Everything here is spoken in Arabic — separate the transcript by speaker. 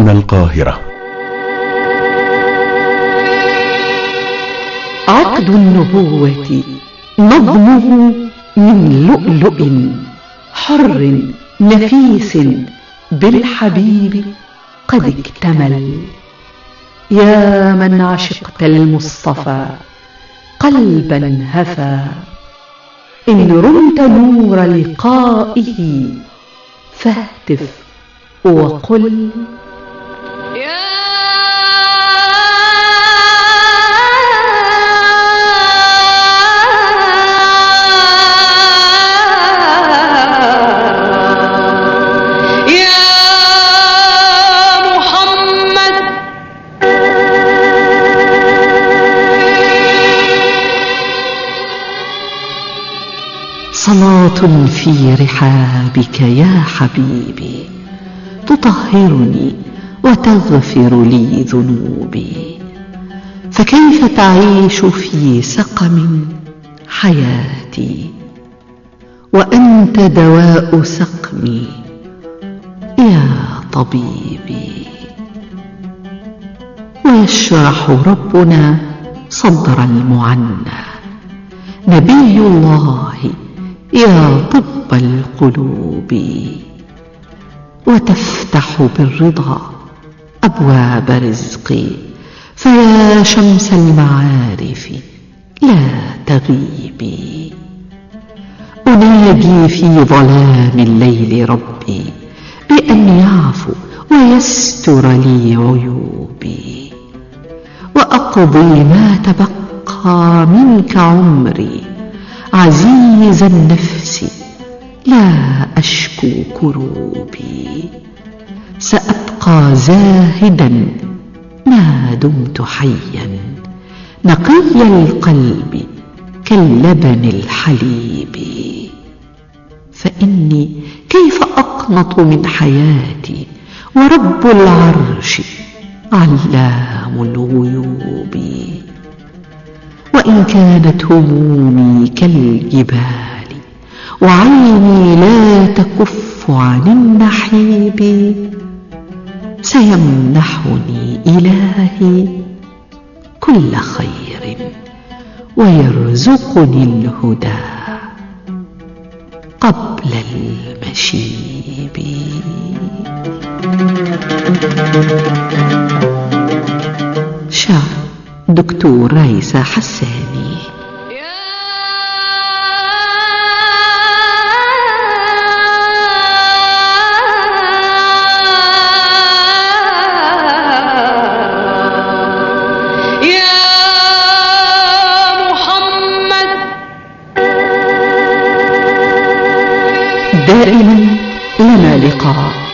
Speaker 1: من القاهرة.
Speaker 2: عقد النبوة نظمه من لؤلؤ حر نفيس بالحبيب قد اكتمل. يا من عشقت المصطفى قلبا هفى، إن رمت نور لقائه فاهتف وقل صلاة في رحابك يا حبيبي تطهرني وتغفر لي ذنوبي. فكيف تعيش في سقم حياتي وأنت دواء سقمي يا طبيبي. ويشرح ربنا صدر المعنى نبي الله يا طب القلوب، وتفتح بالرضا أبواب رزقي، فيا شمس المعارف لا تغيبي. أناجي في ظلام الليل ربي بأن يعفو ويستر لي عيوبي، وأقضي ما تبقى منك عمري عزيز النفس لا أشكو كروبي. سأبقى زاهدا ما دمت حيا نقي القلب كاللبن الحليب. فإني كيف أقنط من حياتي ورب العرش علام الغيوب. وإن كانت همومي كالجبال وعيني لا تكف عن النحيب، سيمنحني إلهي كل خير ويرزقني الهدى قبل المشيب. شعر دكتور ريسة حساني. دائما لنا لقاء